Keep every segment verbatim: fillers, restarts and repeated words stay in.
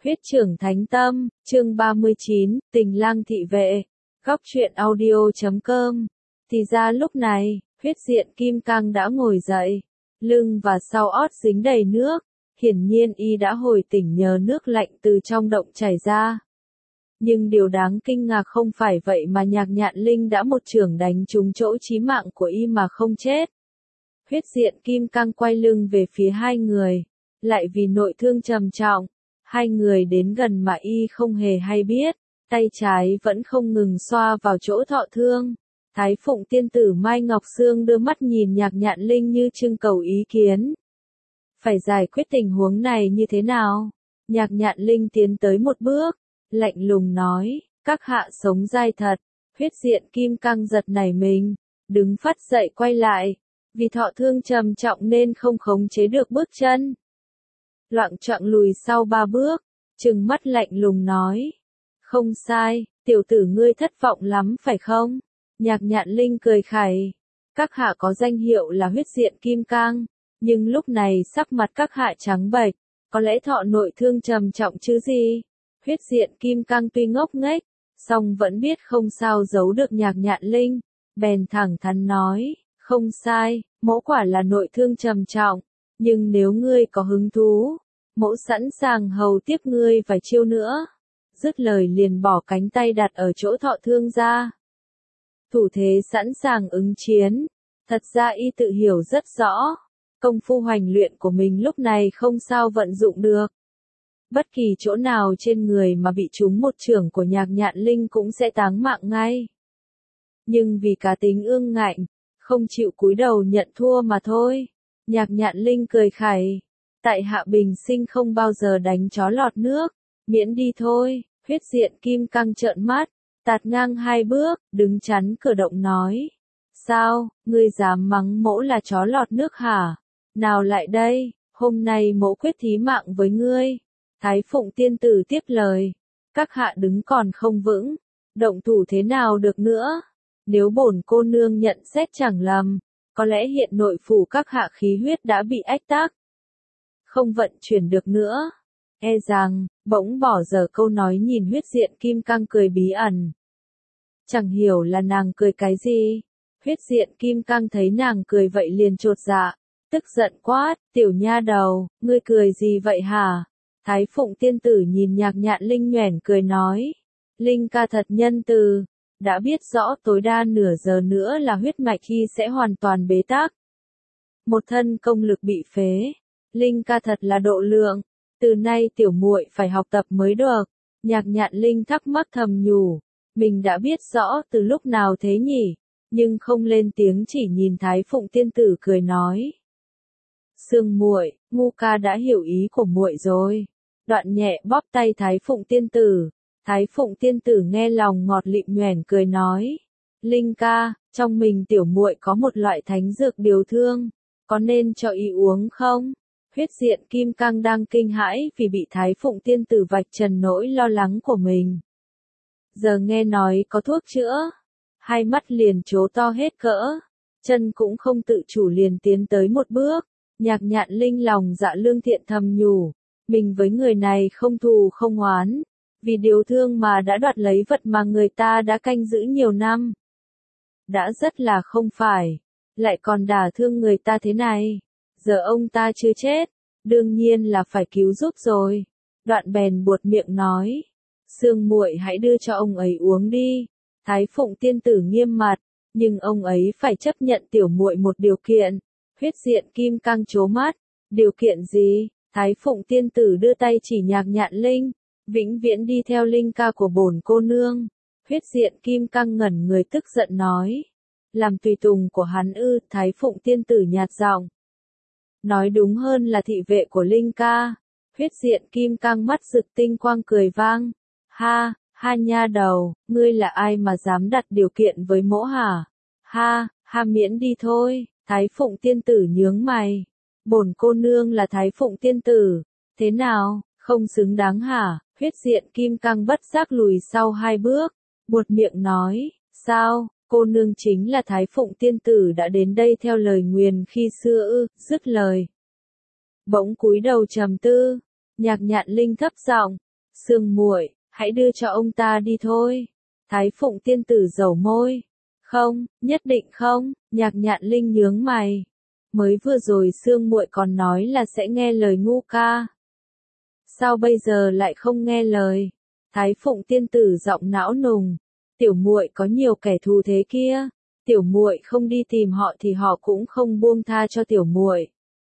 Huyết trưởng thánh tâm, chương ba mươi chín, tình lang thị vệ. Góc truyện audio chấm com. Thì ra lúc này, huyết diện kim cang đã ngồi dậy, lưng và sau ót dính đầy nước, hiển nhiên y đã hồi tỉnh nhờ nước lạnh từ trong động chảy ra. Nhưng điều đáng kinh ngạc không phải vậy mà Nhạc Nhạn Linh đã một chưởng đánh trúng chỗ chí mạng của y mà không chết. Huyết diện kim cang quay lưng về phía hai người, lại vì nội thương trầm trọng, hai người đến gần mà y không hề hay biết, tay trái vẫn không ngừng xoa vào chỗ thọ thương. Thái Phụng tiên tử Mai Ngọc Sương đưa mắt nhìn Nhạc Nhạn Linh như trưng cầu ý kiến. Phải giải quyết tình huống này như thế nào? Nhạc Nhạn Linh tiến tới một bước, lạnh lùng nói, các hạ sống dai thật. Huyết diện kim cang giật nảy mình, đứng phắt dậy quay lại, vì thọ thương trầm trọng nên không khống chế được bước chân. Loạng choạng lùi sau ba bước, trừng mắt lạnh lùng nói, không sai, tiểu tử ngươi thất vọng lắm phải không? Nhạc Nhạn Linh cười khẩy, các hạ có danh hiệu là huyết diện kim cang, nhưng lúc này sắc mặt các hạ trắng bệch, có lẽ thọ nội thương trầm trọng chứ gì? Huyết diện kim cang tuy ngốc nghếch, song vẫn biết không sao giấu được Nhạc Nhạn Linh, bèn thẳng thắn nói, không sai, mỗ quả là nội thương trầm trọng, nhưng nếu ngươi có hứng thú, mỗ sẵn sàng hầu tiếp ngươi vài chiêu nữa. Dứt lời liền bỏ cánh tay đặt ở chỗ thọ thương ra. Thủ thế sẵn sàng ứng chiến, thật ra y tự hiểu rất rõ, công phu hoành luyện của mình lúc này không sao vận dụng được. Bất kỳ chỗ nào trên người mà bị trúng một chưởng của Nhạc Nhạn Linh cũng sẽ táng mạng ngay. Nhưng vì cá tính ương ngạnh, không chịu cúi đầu nhận thua mà thôi. Nhạc Nhạn Linh cười khẩy, tại hạ bình sinh không bao giờ đánh chó lọt nước, miễn đi thôi. Huyết diện kim cang trợn mắt, tạt ngang hai bước, đứng chắn cửa động nói, sao, ngươi dám mắng mỗ là chó lọt nước hả? Nào lại đây, hôm nay mỗ quyết thí mạng với ngươi. Thái Phụng tiên tử tiếp lời, các hạ đứng còn không vững, động thủ thế nào được nữa? Nếu bổn cô nương nhận xét chẳng lầm, có lẽ hiện nội phủ các hạ khí huyết đã bị ách tắc, không vận chuyển được nữa. E rằng, bỗng bỏ dở câu nói nhìn huyết diện kim cang cười bí ẩn. Chẳng hiểu là nàng cười cái gì. Huyết diện kim cang thấy nàng cười vậy liền chột dạ, tức giận quát, tiểu nha đầu, ngươi cười gì vậy hả? Thái Phụng tiên tử nhìn Nhạc Nhạn Linh nhoẻn cười nói, Linh ca thật nhân từ, đã biết rõ tối đa nửa giờ nữa là huyết mạch khi sẽ hoàn toàn bế tắc. Một thân công lực bị phế, Linh ca thật là độ lượng. Từ nay tiểu muội phải học tập mới được. Nhạc Nhạn Linh thắc mắc thầm nhủ, mình đã biết rõ từ lúc nào thế nhỉ, nhưng không lên tiếng chỉ nhìn Thái Phụng tiên tử cười nói. Sương muội, ngu ca đã hiểu ý của muội rồi. Đoạn nhẹ bóp tay Thái Phụng tiên tử. Thái Phụng tiên tử nghe lòng ngọt lịm nhoẻn cười nói, Linh ca, trong mình tiểu muội có một loại thánh dược điều thương, có nên cho y uống không? Huyết diện kim cang đang kinh hãi vì bị Thái Phụng tiên tử vạch trần nỗi lo lắng của mình. Giờ nghe nói có thuốc chữa, hai mắt liền trố to hết cỡ, chân cũng không tự chủ liền tiến tới một bước. Nhạc Nhạn Linh lòng dạ lương thiện thầm nhủ, mình với người này không thù không oán, vì điều thương mà đã đoạt lấy vật mà người ta đã canh giữ nhiều năm. Đã rất là không phải, lại còn đả thương người ta thế này. Giờ ông ta chưa chết, đương nhiên là phải cứu giúp rồi. Đoạn bèn buột miệng nói, Sương muội hãy đưa cho ông ấy uống đi. Thái Phụng tiên tử nghiêm mặt, nhưng ông ấy phải chấp nhận tiểu muội một điều kiện. Huyết diện kim cang trố mắt, điều kiện gì? Thái Phụng tiên tử đưa tay chỉ Nhạc Nhạn Linh, vĩnh viễn đi theo Linh ca của bổn cô nương. Huyết diện kim cang ngẩn người tức giận nói, làm tùy tùng của hắn ư? Thái Phụng tiên tử nhạt giọng, nói đúng hơn là thị vệ của Linh ca. Huyết diện kim cang mắt rực tinh quang cười vang, ha, ha nha đầu, ngươi là ai mà dám đặt điều kiện với mỗ hả? Ha, ha miễn đi thôi. Thái Phụng tiên tử nhướng mày, bổn cô nương là Thái Phụng tiên tử, thế nào, không xứng đáng hả? Huyết diện kim cang bất giác lùi sau hai bước, buột miệng nói, sao, cô nương chính là Thái Phụng tiên tử đã đến đây theo lời nguyền khi xưa ư? Dứt lời, bỗng cúi đầu trầm tư. Nhạc Nhạn Linh thấp giọng, Sương muội, hãy đưa cho ông ta đi thôi. Thái Phụng tiên tử dầu môi. Không, nhất định không, Nhạc Nhạn Linh nhướng mày. Mới vừa rồi Sương muội còn nói là sẽ nghe lời ngu ca. Sao bây giờ lại không nghe lời? Thái Phụng tiên tử giọng não nùng. Tiểu muội có nhiều kẻ thù thế kia. Tiểu muội không đi tìm họ thì họ cũng không buông tha cho tiểu muội.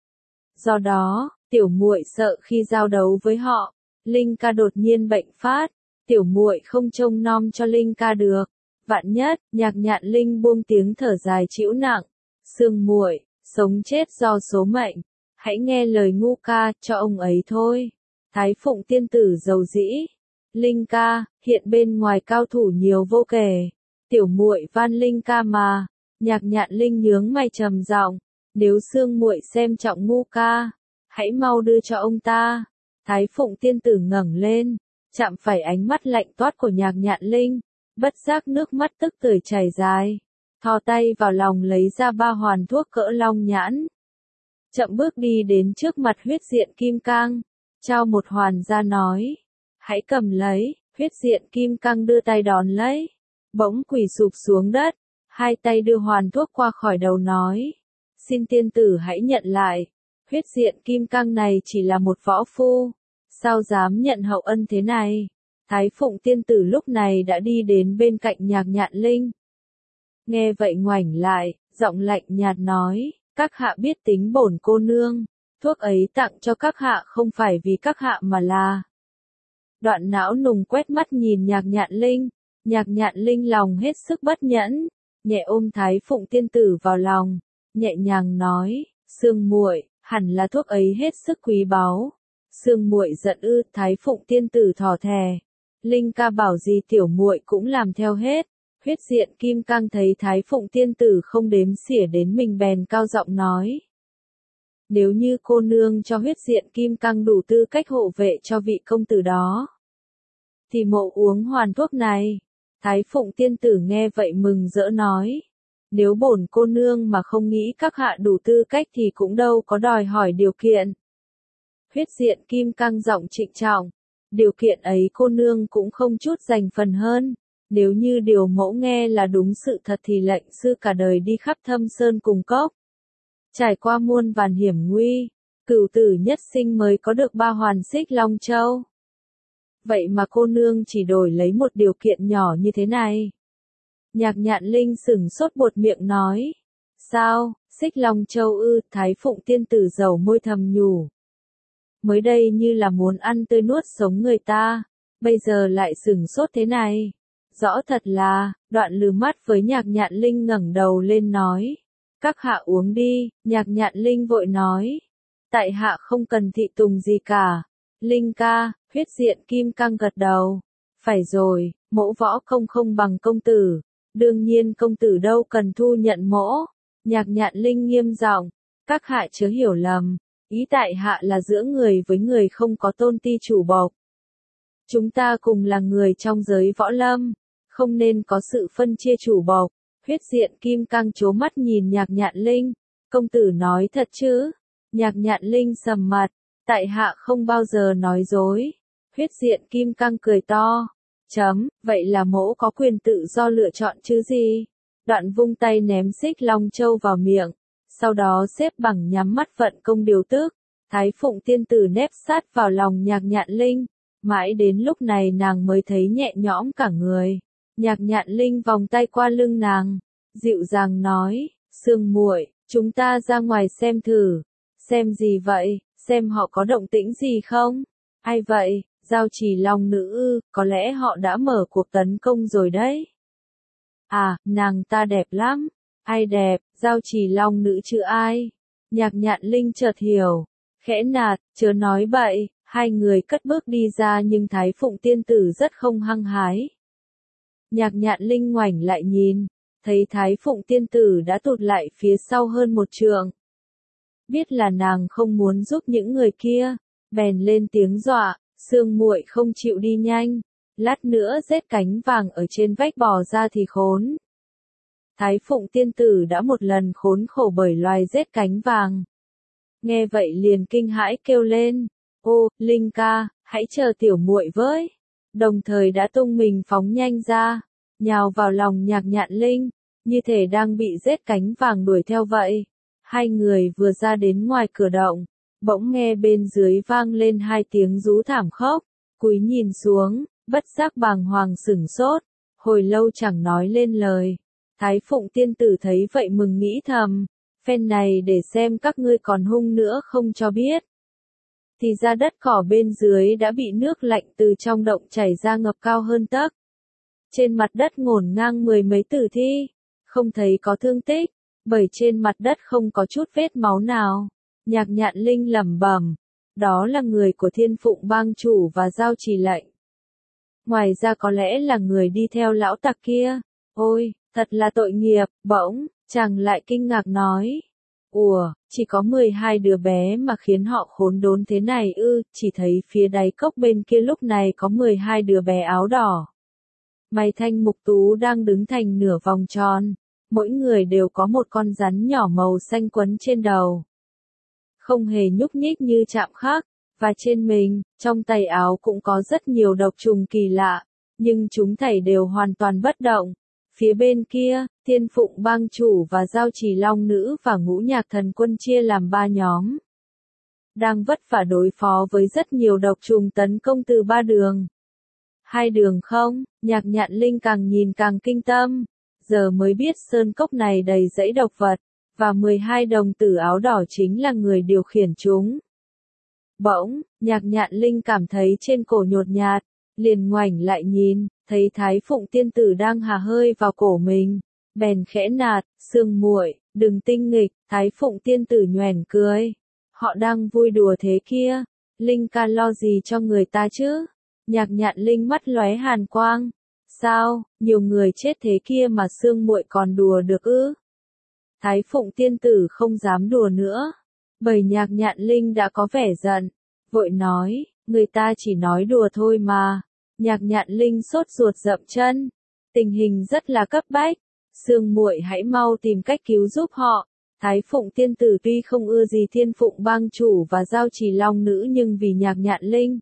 Do đó, tiểu muội sợ khi giao đấu với họ, Linh ca đột nhiên bệnh phát, tiểu muội không trông nom cho Linh ca được. Vạn nhất, Nhạc Nhạn Linh buông tiếng thở dài trĩu nặng. Sương muội, sống chết do số mệnh, hãy nghe lời ngu ca, cho ông ấy thôi. Thái Phụng tiên tử dầu dĩ. Linh ca, hiện bên ngoài cao thủ nhiều vô kể. Tiểu muội van Linh ca mà. Nhạc Nhạn Linh nhướng mày trầm giọng, nếu Sương muội xem trọng ngu ca, hãy mau đưa cho ông ta. Thái Phụng tiên tử ngẩng lên, chạm phải ánh mắt lạnh toát của Nhạc Nhạn Linh, bất giác nước mắt tức tưởi chảy dài, thò tay vào lòng lấy ra ba hoàn thuốc cỡ long nhãn. Chậm bước đi đến trước mặt huyết diện kim cang, trao một hoàn ra nói, hãy cầm lấy. Huyết diện kim cang đưa tay đón lấy, bỗng quỳ sụp xuống đất, hai tay đưa hoàn thuốc qua khỏi đầu nói, xin tiên tử hãy nhận lại. Huyết diện kim cang này chỉ là một võ phu, sao dám nhận hậu ân thế này? Thái Phụng tiên tử lúc này đã đi đến bên cạnh Nhạc Nhạn Linh. Nghe vậy ngoảnh lại, giọng lạnh nhạt nói, các hạ biết tính bổn cô nương, thuốc ấy tặng cho các hạ không phải vì các hạ mà là. Đoạn não nùng quét mắt nhìn Nhạc Nhạn Linh, Nhạc Nhạn Linh lòng hết sức bất nhẫn, nhẹ ôm Thái Phụng tiên tử vào lòng, nhẹ nhàng nói, Sương muội, hẳn là thuốc ấy hết sức quý báu. Sương muội giận ư? Thái Phụng tiên tử thò thè. Linh ca bảo gì tiểu muội cũng làm theo hết. Huyết diện kim cang thấy Thái Phụng tiên tử không đếm xỉa đến mình bèn cao giọng nói. Nếu như cô nương cho huyết diện kim cang đủ tư cách hộ vệ cho vị công tử đó, thì mộ uống hoàn thuốc này. Thái Phụng tiên tử nghe vậy mừng rỡ nói. Nếu bổn cô nương mà không nghĩ các hạ đủ tư cách thì cũng đâu có đòi hỏi điều kiện. Huyết diện kim cang giọng trịnh trọng. Điều kiện ấy cô nương cũng không chút dành phần hơn. Nếu như điều mẫu nghe là đúng sự thật thì lệnh sư cả đời đi khắp thâm sơn cùng cốc, trải qua muôn vàn hiểm nguy, cửu tử nhất sinh mới có được ba hoàn xích Long Châu. Vậy mà cô nương chỉ đổi lấy một điều kiện nhỏ như thế này. Nhạc Nhạn Linh sửng sốt buột miệng nói. Sao, xích Long Châu ư? Thái Phụng tiên tử dầu môi thầm nhủ. Mới đây như là muốn ăn tươi nuốt sống người ta, bây giờ lại sửng sốt thế này. Rõ thật là, đoạn lừ mắt với Nhạc Nhạn Linh ngẩng đầu lên nói. Các hạ uống đi. Nhạc Nhạn Linh vội nói. Tại hạ không cần thị tùng gì cả. Linh ca. Huyết diện kim cang gật đầu. Phải rồi, mỗ võ công không bằng công tử. Đương nhiên công tử đâu cần thu nhận mỗ. Nhạc Nhạn Linh nghiêm giọng. Các hạ chớ hiểu lầm. Ý tại hạ là giữa người với người không có tôn ti chủ bộc. Chúng ta cùng là người trong giới võ lâm, không nên có sự phân chia chủ bộc. Huyết diện kim cang trố mắt nhìn Nhạc Nhạn Linh. Công tử nói thật chứ? Nhạc Nhạn Linh sầm mặt. Tại hạ không bao giờ nói dối. Huyết diện kim cang cười to. Chấm, vậy là mỗ có quyền tự do lựa chọn chứ gì? Đoạn vung tay ném xích Long Châu vào miệng. Sau đó xếp bằng nhắm mắt vận công điều tức. Thái Phụng tiên tử nép sát vào lòng Nhạc Nhạn Linh. Mãi đến lúc này nàng mới thấy nhẹ nhõm cả người. Nhạc Nhạn Linh vòng tay qua lưng nàng, dịu dàng nói, Sương muội, chúng ta ra ngoài xem thử. Xem gì vậy? Xem họ có động tĩnh gì không? Ai vậy? Giao Trì Long nữ ư? Có lẽ họ đã mở cuộc tấn công rồi đấy. À, nàng ta đẹp lắm. Ai đẹp? Giao Trì Long nữ chứ ai? Nhạc Nhạn Linh chợt hiểu, khẽ nạt, chớ nói bậy. Hai người cất bước đi ra nhưng Thái Phụng tiên tử rất không hăng hái. Nhạc Nhạn Linh ngoảnh lại nhìn, thấy Thái Phụng tiên tử đã tụt lại phía sau hơn một trượng. Biết là nàng không muốn giúp những người kia, bèn lên tiếng dọa, Sương muội không chịu đi nhanh, lát nữa rết cánh vàng ở trên vách bò ra thì khốn. Thái Phụng tiên tử đã một lần khốn khổ bởi loài rết cánh vàng. Nghe vậy liền kinh hãi kêu lên, ô, Linh ca, hãy chờ tiểu muội với. Đồng thời đã tung mình phóng nhanh ra, nhào vào lòng Nhạc Nhạn Linh, như thể đang bị rết cánh vàng đuổi theo vậy. Hai người vừa ra đến ngoài cửa động, bỗng nghe bên dưới vang lên hai tiếng rú thảm khốc, cúi nhìn xuống, bất giác bàng hoàng sửng sốt, hồi lâu chẳng nói lên lời. Thái Phụng tiên tử thấy vậy mừng nghĩ thầm, phen này để xem các ngươi còn hung nữa không cho biết. Thì ra đất cỏ bên dưới đã bị nước lạnh từ trong động chảy ra ngập cao hơn tấc. Trên mặt đất ngổn ngang mười mấy tử thi, không thấy có thương tích, bởi trên mặt đất không có chút vết máu nào. Nhạc Nhạn Linh lẩm bẩm, đó là người của Thiên Phụng bang chủ và Giao Trì lệnh. Ngoài ra có lẽ là người đi theo lão tặc kia. Ôi, thật là tội nghiệp. Bỗng, chàng lại kinh ngạc nói, ủa, chỉ có mười hai đứa bé mà khiến họ khốn đốn thế này ư? Chỉ thấy phía đáy cốc bên kia lúc này có mười hai đứa bé áo đỏ. Mày Thanh Mục Tú đang đứng thành nửa vòng tròn, mỗi người đều có một con rắn nhỏ màu xanh quấn trên đầu. Không hề nhúc nhích như chạm khắc, và trên mình, trong tay áo cũng có rất nhiều độc trùng kỳ lạ, nhưng chúng thảy đều hoàn toàn bất động. Phía bên kia, Thiên Phụng bang chủ và Giao Trì Long Nữ và Ngũ Nhạc Thần Quân chia làm ba nhóm. Đang vất vả đối phó với rất nhiều độc trùng tấn công từ ba đường. Hai đường không, Nhạc Nhạn Linh càng nhìn càng kinh tâm, giờ mới biết sơn cốc này đầy rẫy độc vật, và mười hai đồng tử áo đỏ chính là người điều khiển chúng. Bỗng, Nhạc Nhạn Linh cảm thấy trên cổ nhột nhạt, liền ngoảnh lại nhìn, thấy Thái Phụng tiên tử đang hà hơi vào cổ mình, bèn khẽ nạt, Sương muội, đừng tinh nghịch. Thái Phụng tiên tử nhoẻn cười, họ đang vui đùa thế kia, Linh ca lo gì cho người ta chứ? Nhạc Nhạn Linh mắt lóe hàn quang, sao, nhiều người chết thế kia mà Sương muội còn đùa được ư? Thái Phụng tiên tử không dám đùa nữa, bởi Nhạc Nhạn Linh đã có vẻ giận, vội nói, người ta chỉ nói đùa thôi mà. Nhạc Nhạn Linh sốt ruột dậm chân, tình hình rất là cấp bách, Sương muội hãy mau tìm cách cứu giúp họ. Thái Phụng tiên tử tuy không ưa gì Thiên Phụng bang chủ và Giao Trì Long Nữ, nhưng vì Nhạc Nhạn Linh,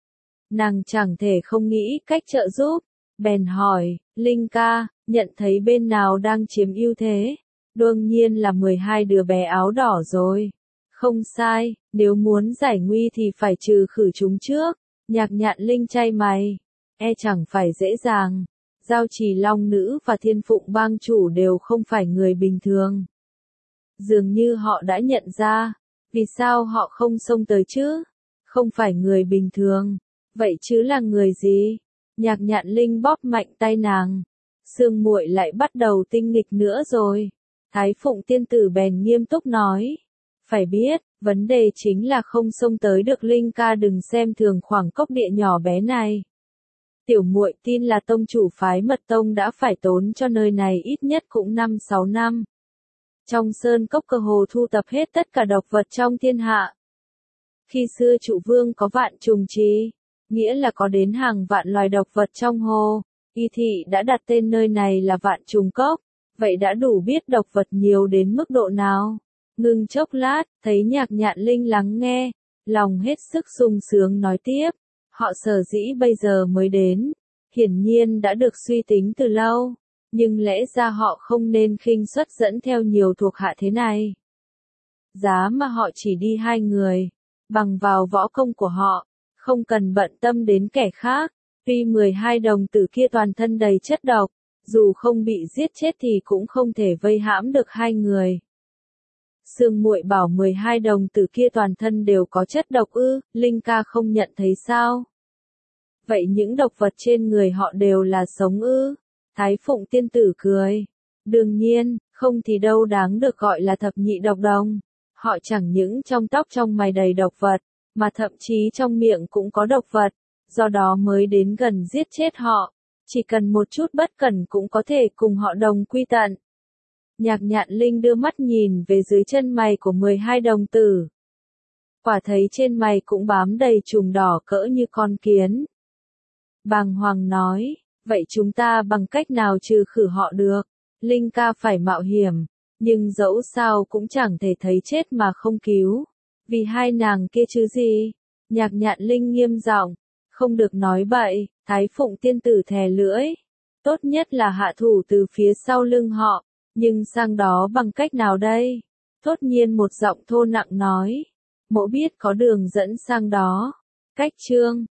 nàng chẳng thể không nghĩ cách trợ giúp, bèn hỏi, Linh ca, nhận thấy bên nào đang chiếm ưu thế? Đương nhiên là mười hai đứa bé áo đỏ rồi. Không sai, nếu muốn giải nguy thì phải trừ khử chúng trước. Nhạc Nhạn Linh chai mày, e chẳng phải dễ dàng. Giao Trì Long Nữ và Thiên Phụng bang chủ đều không phải người bình thường. Dường như họ đã nhận ra, vì sao họ không xông tới chứ? Không phải người bình thường, vậy chứ là người gì? Nhạc Nhạn Linh bóp mạnh tay nàng, Sương muội lại bắt đầu tinh nghịch nữa rồi. Thái Phụng tiên tử bèn nghiêm túc nói, phải biết, vấn đề chính là không xông tới được. Linh ca đừng xem thường khoảng cốc địa nhỏ bé này. Tiểu muội tin là tông chủ phái Mật Tông đã phải tốn cho nơi này ít nhất cũng năm sáu năm. Trong sơn cốc cơ hồ thu tập hết tất cả độc vật trong thiên hạ. Khi xưa Trụ Vương có vạn trùng trì, nghĩa là có đến hàng vạn loài độc vật trong hồ, Y thị đã đặt tên nơi này là Vạn Trùng Cốc, vậy đã đủ biết độc vật nhiều đến mức độ nào. Ngưng chốc lát, thấy Nhạc Nhạn Linh lắng nghe, lòng hết sức sung sướng nói tiếp, họ sở dĩ bây giờ mới đến, hiển nhiên đã được suy tính từ lâu, nhưng lẽ ra họ không nên khinh suất dẫn theo nhiều thuộc hạ thế này. Giá mà họ chỉ đi hai người, bằng vào võ công của họ, không cần bận tâm đến kẻ khác. Tuy mười hai đồng tử kia toàn thân đầy chất độc, dù không bị giết chết thì cũng không thể vây hãm được hai người. Sương muội bảo mười hai đồng tử kia toàn thân đều có chất độc ư? Linh ca không nhận thấy sao? Vậy những độc vật trên người họ đều là sống ư? Thái Phụng tiên tử cười. Đương nhiên, không thì đâu đáng được gọi là thập nhị độc đồng. Họ chẳng những trong tóc trong mày đầy độc vật, mà thậm chí trong miệng cũng có độc vật. Do đó mới đến gần giết chết họ, chỉ cần một chút bất cẩn cũng có thể cùng họ đồng quy tận. Nhạc Nhạn Linh đưa mắt nhìn về dưới chân mày của mười hai đồng tử. Quả thấy trên mày cũng bám đầy trùng đỏ cỡ như con kiến. Bàng hoàng nói, vậy chúng ta bằng cách nào trừ khử họ được? Linh ca phải mạo hiểm, nhưng dẫu sao cũng chẳng thể thấy chết mà không cứu. Vì hai nàng kia chứ gì? Nhạc Nhạn Linh nghiêm giọng, không được nói bậy, Thái Phụng tiên tử thè lưỡi. Tốt nhất là hạ thủ từ phía sau lưng họ, nhưng sang đó bằng cách nào đây? Thốt nhiên một giọng thô nặng nói. Mỗ biết có đường dẫn sang đó. Cách chương